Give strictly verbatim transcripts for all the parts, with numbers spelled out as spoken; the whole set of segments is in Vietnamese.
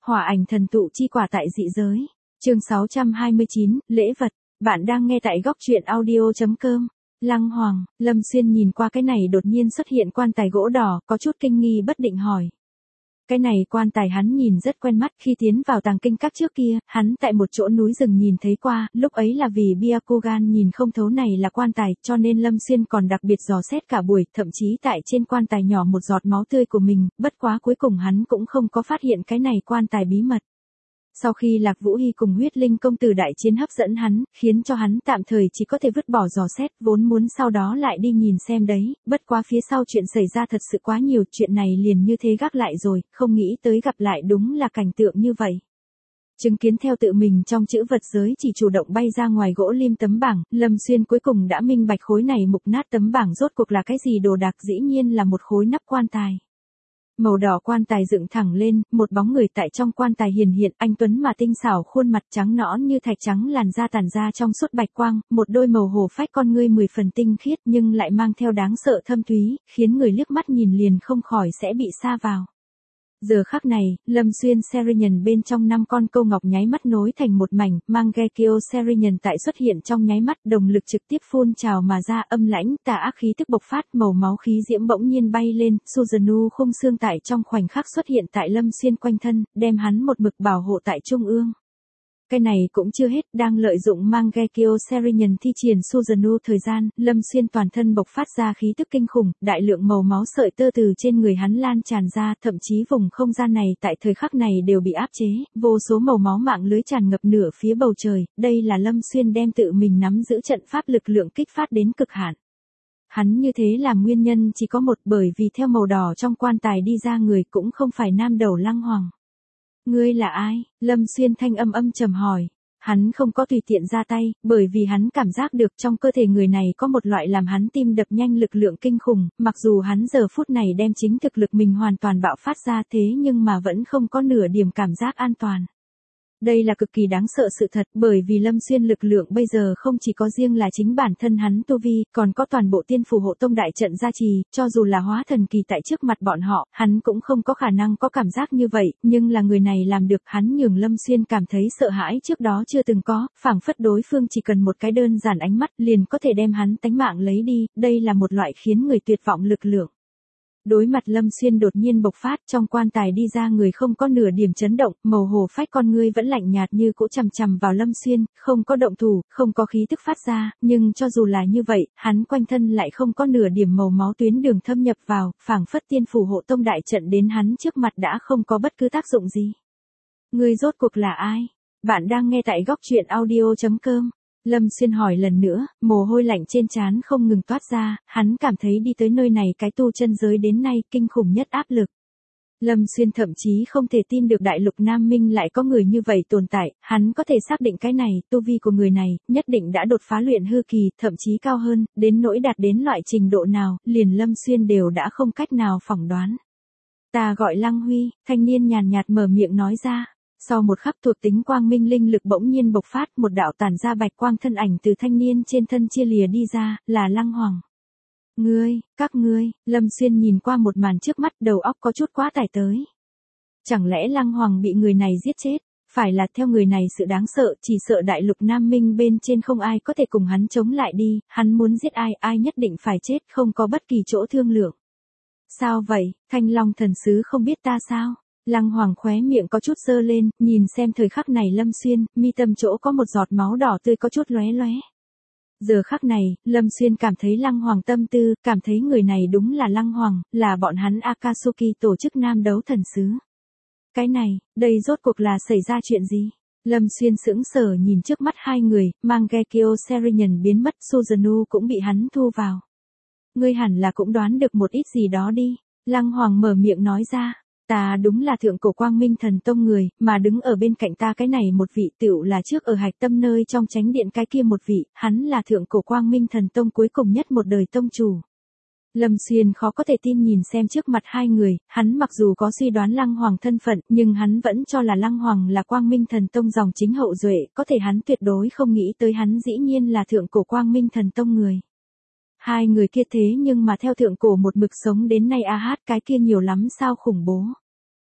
Hỏa ảnh thần tụ chi quả tại dị giới. Chương sáu trăm hai mươi chín, lễ vật. Bạn đang nghe tại góc truyện audio chấm com. Lăng Hoàng, Lâm Xuyên nhìn qua cái này đột nhiên xuất hiện quan tài gỗ đỏ, có chút kinh nghi bất định hỏi. Cái này quan tài hắn nhìn rất quen mắt, khi tiến vào tàng kinh các trước kia, hắn tại một chỗ núi rừng nhìn thấy qua, lúc ấy là vì Byakugan nhìn không thấu này là quan tài, cho nên Lâm Xuyên còn đặc biệt dò xét cả buổi, thậm chí tại trên quan tài nhỏ một giọt máu tươi của mình, bất quá cuối cùng hắn cũng không có phát hiện cái này quan tài bí mật. Sau khi Lạc Vũ Hy cùng huyết linh công tử đại chiến hấp dẫn hắn, khiến cho hắn tạm thời chỉ có thể vứt bỏ dò xét, vốn muốn sau đó lại đi nhìn xem đấy, bất quá phía sau chuyện xảy ra thật sự quá nhiều, chuyện này liền như thế gác lại rồi, không nghĩ tới gặp lại đúng là cảnh tượng như vậy. Chứng kiến theo tự mình trong chữ vật giới chỉ chủ động bay ra ngoài gỗ lim tấm bảng, Lâm Xuyên cuối cùng đã minh bạch khối này mục nát tấm bảng rốt cuộc là cái gì đồ đạc, dĩ nhiên là một khối nắp quan tài. Màu đỏ quan tài dựng thẳng lên, một bóng người tại trong quan tài hiển hiện, anh tuấn mà tinh xảo, khuôn mặt trắng nõn như thạch trắng, làn da tản ra trong suốt bạch quang, một đôi màu hồ phách con ngươi mười phần tinh khiết nhưng lại mang theo đáng sợ thâm thúy, khiến người liếc mắt nhìn liền không khỏi sẽ bị sa vào. Giờ khắc này, Lâm Xuyên Serenian bên trong năm con câu ngọc nháy mắt nối thành một mảnh, Mangekyo Serenian tại xuất hiện trong nháy mắt, đồng lực trực tiếp phun trào mà ra, âm lãnh, tà ác khí tức bộc phát, màu máu khí diễm bỗng nhiên bay lên, Suzanu khung xương tại trong khoảnh khắc xuất hiện tại Lâm Xuyên quanh thân, đem hắn một mực bảo hộ tại trung ương. Cái này cũng chưa hết, đang lợi dụng Mangekyo Serenian thi triển Suzanu thời gian, Lâm Xuyên toàn thân bộc phát ra khí tức kinh khủng, đại lượng màu máu sợi tơ từ trên người hắn lan tràn ra, thậm chí vùng không gian này tại thời khắc này đều bị áp chế, vô số màu máu mạng lưới tràn ngập nửa phía bầu trời, đây là Lâm Xuyên đem tự mình nắm giữ trận pháp lực lượng kích phát đến cực hạn. Hắn như thế làm nguyên nhân chỉ có một, bởi vì theo màu đỏ trong quan tài đi ra người cũng không phải nam đầu Lăng Hoàng. Ngươi là ai? Lâm Xuyên thanh âm âm trầm hỏi. Hắn không có tùy tiện ra tay, bởi vì hắn cảm giác được trong cơ thể người này có một loại làm hắn tim đập nhanh lực lượng kinh khủng, mặc dù hắn giờ phút này đem chính thực lực mình hoàn toàn bạo phát ra thế nhưng mà vẫn không có nửa điểm cảm giác an toàn. Đây là cực kỳ đáng sợ sự thật, bởi vì Lâm Xuyên lực lượng bây giờ không chỉ có riêng là chính bản thân hắn tu vi, còn có toàn bộ tiên phù hộ tông đại trận gia trì, cho dù là hóa thần kỳ tại trước mặt bọn họ, hắn cũng không có khả năng có cảm giác như vậy, nhưng là người này làm được, hắn nhường Lâm Xuyên cảm thấy sợ hãi trước đó chưa từng có, phảng phất đối phương chỉ cần một cái đơn giản ánh mắt liền có thể đem hắn tánh mạng lấy đi, đây là một loại khiến người tuyệt vọng lực lượng. Đối mặt Lâm Xuyên đột nhiên bộc phát, trong quan tài đi ra người không có nửa điểm chấn động, màu hồ phách con ngươi vẫn lạnh nhạt như cũ chằm chằm vào Lâm Xuyên, không có động thủ, không có khí tức phát ra, nhưng cho dù là như vậy, hắn quanh thân lại không có nửa điểm màu máu tuyến đường thâm nhập vào, phảng phất tiên phù hộ tông đại trận đến hắn trước mặt đã không có bất cứ tác dụng gì. Ngươi rốt cuộc là ai? Bạn đang nghe tại góc truyện audio chấm com. Lâm Xuyên hỏi lần nữa, mồ hôi lạnh trên trán không ngừng toát ra, hắn cảm thấy đi tới nơi này cái tu chân giới đến nay kinh khủng nhất áp lực. Lâm Xuyên thậm chí không thể tin được đại lục Nam Minh lại có người như vậy tồn tại, hắn có thể xác định cái này, tu vi của người này, nhất định đã đột phá luyện hư kỳ, thậm chí cao hơn, đến nỗi đạt đến loại trình độ nào, liền Lâm Xuyên đều đã không cách nào phỏng đoán. Ta gọi Lăng Huy, thanh niên nhàn nhạt mở miệng nói ra. Sau một khắc thuộc tính quang minh linh lực bỗng nhiên bộc phát, một đạo tản ra bạch quang thân ảnh từ thanh niên trên thân chia lìa đi ra, là Lăng Hoàng. Ngươi, các ngươi, Lâm Xuyên nhìn qua một màn trước mắt, đầu óc có chút quá tải tới. Chẳng lẽ Lăng Hoàng bị người này giết chết? Phải là theo người này sự đáng sợ, chỉ sợ đại lục Nam Minh bên trên không ai có thể cùng hắn chống lại đi, hắn muốn giết ai, ai nhất định phải chết, không có bất kỳ chỗ thương lượng. Sao vậy, Thanh Long thần sứ không biết ta sao? Lăng Hoàng khóe miệng có chút giơ lên, nhìn xem thời khắc này Lâm Xuyên, mi tâm chỗ có một giọt máu đỏ tươi có chút lóe lóe. Giờ khắc này, Lâm Xuyên cảm thấy Lăng Hoàng tâm tư, cảm thấy người này đúng là Lăng Hoàng, là bọn hắn Akatsuki tổ chức nam đấu thần sứ. Cái này, đây rốt cuộc là xảy ra chuyện gì? Lâm Xuyên sững sờ nhìn trước mắt hai người, Mangekyo Serenian biến mất, Suzanu cũng bị hắn thu vào. Ngươi hẳn là cũng đoán được một ít gì đó đi. Lăng Hoàng mở miệng nói ra. Ta đúng là thượng cổ quang minh thần tông người, mà đứng ở bên cạnh ta cái này một vị tựu là trước ở hạch tâm nơi trong chánh điện cái kia một vị, hắn là thượng cổ quang minh thần tông cuối cùng nhất một đời tông chủ. Lâm Xuyên khó có thể tin nhìn xem trước mặt hai người, hắn mặc dù có suy đoán Lăng Hoàng thân phận, nhưng hắn vẫn cho là Lăng Hoàng là quang minh thần tông dòng chính hậu duệ, có thể hắn tuyệt đối không nghĩ tới hắn dĩ nhiên là thượng cổ quang minh thần tông người. Hai người kia thế nhưng mà theo thượng cổ một mực sống đến nay a hát cái kia nhiều lắm sao khủng bố.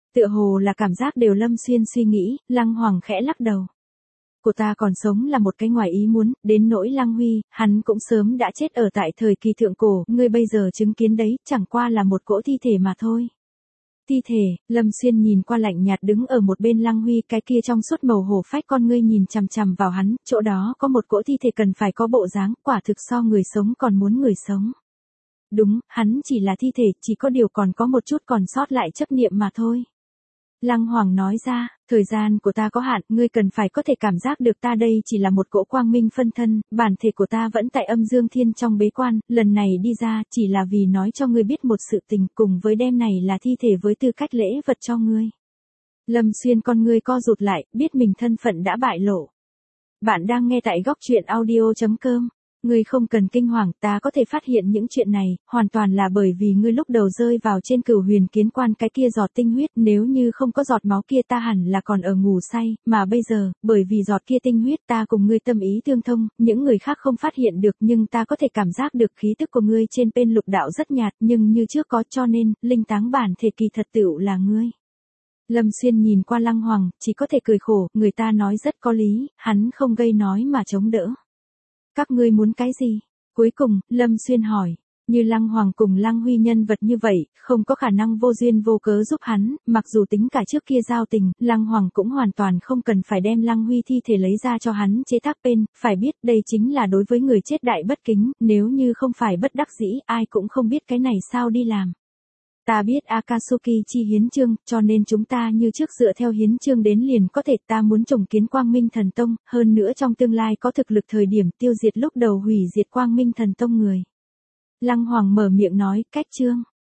Tựa hồ là cảm giác đều Lâm Xuyên suy nghĩ, Lăng Hoàng khẽ lắc đầu. Cô ta còn sống là một cái ngoài ý muốn, đến nỗi Lăng Huy, hắn cũng sớm đã chết ở tại thời kỳ thượng cổ, ngươi bây giờ chứng kiến đấy, chẳng qua là một cỗ thi thể mà thôi. Thi thể, Lâm Xuyên nhìn qua lạnh nhạt đứng ở một bên Lăng Huy, cái kia trong suốt màu hổ phách con ngươi nhìn chằm chằm vào hắn, chỗ đó có một cỗ thi thể cần phải có bộ dáng, quả thực so người sống còn muốn người sống. Đúng, hắn chỉ là thi thể, chỉ có điều còn có một chút còn sót lại chấp niệm mà thôi. Lăng Hoàng nói ra, thời gian của ta có hạn, ngươi cần phải có thể cảm giác được ta đây chỉ là một cỗ quang minh phân thân, bản thể của ta vẫn tại âm dương thiên trong bế quan, lần này đi ra chỉ là vì nói cho ngươi biết một sự tình, cùng với đêm này là thi thể với tư cách lễ vật cho ngươi. Lâm Xuyên con ngươi co rụt lại, biết mình thân phận đã bại lộ. Bạn đang nghe tại góc truyện audio chấm com. Ngươi không cần kinh hoàng, ta có thể phát hiện những chuyện này, hoàn toàn là bởi vì ngươi lúc đầu rơi vào trên Cửu Huyền Kiến Quan cái kia giọt tinh huyết, nếu như không có giọt máu kia ta hẳn là còn ở ngủ say, mà bây giờ, bởi vì giọt kia tinh huyết ta cùng ngươi tâm ý tương thông, những người khác không phát hiện được nhưng ta có thể cảm giác được khí tức của ngươi trên bên lục đạo rất nhạt nhưng như trước có, cho nên, linh táng bản thể kỳ thật tựu là ngươi. Lâm Xuyên nhìn qua Lăng Hoàng, chỉ có thể cười khổ, người ta nói rất có lý, hắn không gây nói mà chống đỡ. Các ngươi muốn cái gì? Cuối cùng, Lâm Xuyên hỏi, như Lăng Hoàng cùng Lăng Huy nhân vật như vậy, không có khả năng vô duyên vô cớ giúp hắn, mặc dù tính cả trước kia giao tình, Lăng Hoàng cũng hoàn toàn không cần phải đem Lăng Huy thi thể lấy ra cho hắn chế tác bên, phải biết đây chính là đối với người chết đại bất kính, nếu như không phải bất đắc dĩ, ai cũng không biết cái này sao đi làm. Ta biết Akatsuki chi hiến chương, cho nên chúng ta như trước dựa theo hiến chương đến liền có thể, ta muốn trùng kiến Quang Minh Thần Tông, hơn nữa trong tương lai có thực lực thời điểm tiêu diệt lúc đầu hủy diệt Quang Minh Thần Tông người. Lăng Hoàng mở miệng nói, cách chương.